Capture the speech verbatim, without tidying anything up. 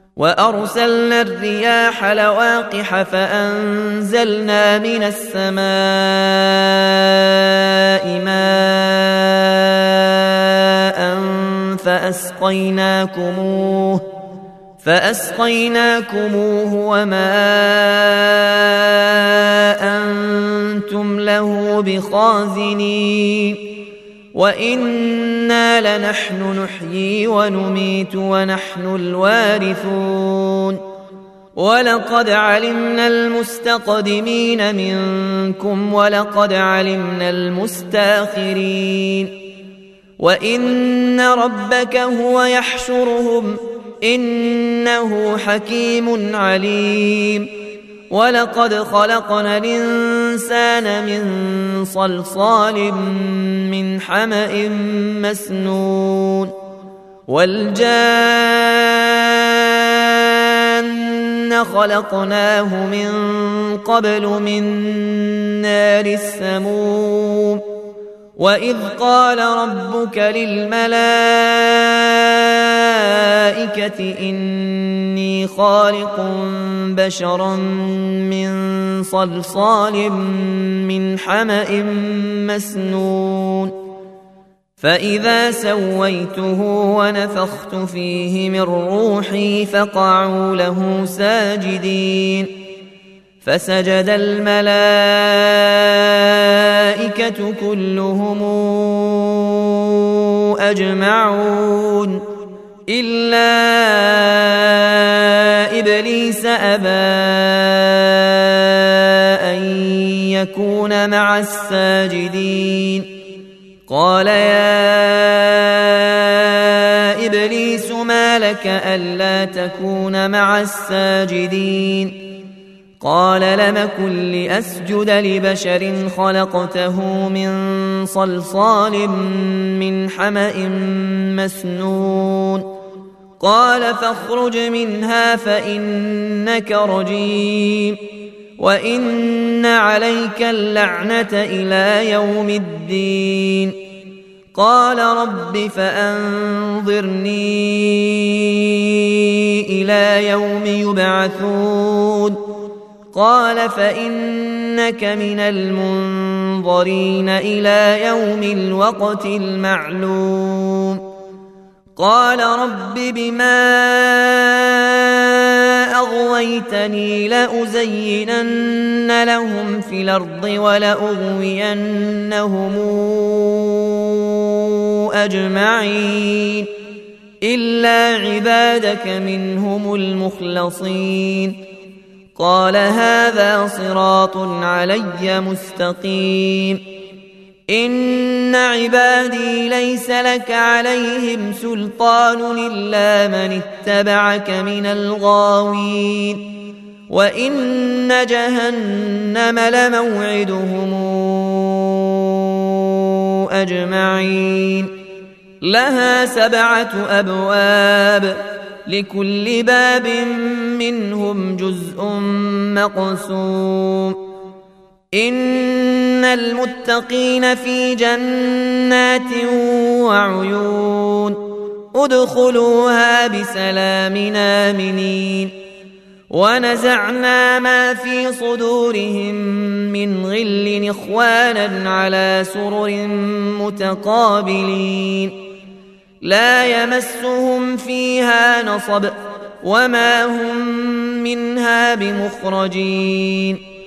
وأرسلنا الرياح لواقح فأنزلنا من السماء ماء فأسقيناكموه فأسقيناكموه وما أنتم له بخازنين وإنا لنحن نحيي ونميت ونحن الوارثون ولقد علمنا المستقدمين منكم ولقد علمنا المستاخرين وإن ربك هو يحشرهم إنه حكيم عليم ولقد خلقنا الإنسان من صلصال من حمأ مسنون والجان خلقناه من قبل من نار السموم وإذ قال ربك للملائكة إني خالق بشرا من صلصال من حمأ مسنون فإذا سويته ونفخت فيه من روحي فقعوا له ساجدين فسجد الملائكة كلهم أجمعون إلا إبليس أبى أن يكون مع الساجدين قال يا إبليس ما لك ألا تكون مع الساجدين قال لم أكن لأسجد لبشر خلقته من صلصال من حمأ مسنون قال فاخرج منها فإنك رجيم وإن عليك اللعنة إلى يوم الدين قال رب فأنظرني إلى يوم يبعثون قال فإنك من المنظرين إلى يوم الوقت المعلوم قال رب بما أغويتني لأزينن لهم في الأرض ولأغوينهم أجمعين إلا عبادك منهم المخلصين قال هذا صراط علي مستقيم إن عبادي ليس لك عليهم سلطان إلا من اتبعك من الغاوين وإن جهنم لموعدهم أجمعين لها سبعة أبواب لكل باب منهم جزء مقسوم إن المتقين في جنات وعيون ادخلوها بسلام آمنين ونزعنا ما في صدورهم من غل إخوانا على سرر متقابلين لا يمسهم فيها نصب وما هم منها بمخرجين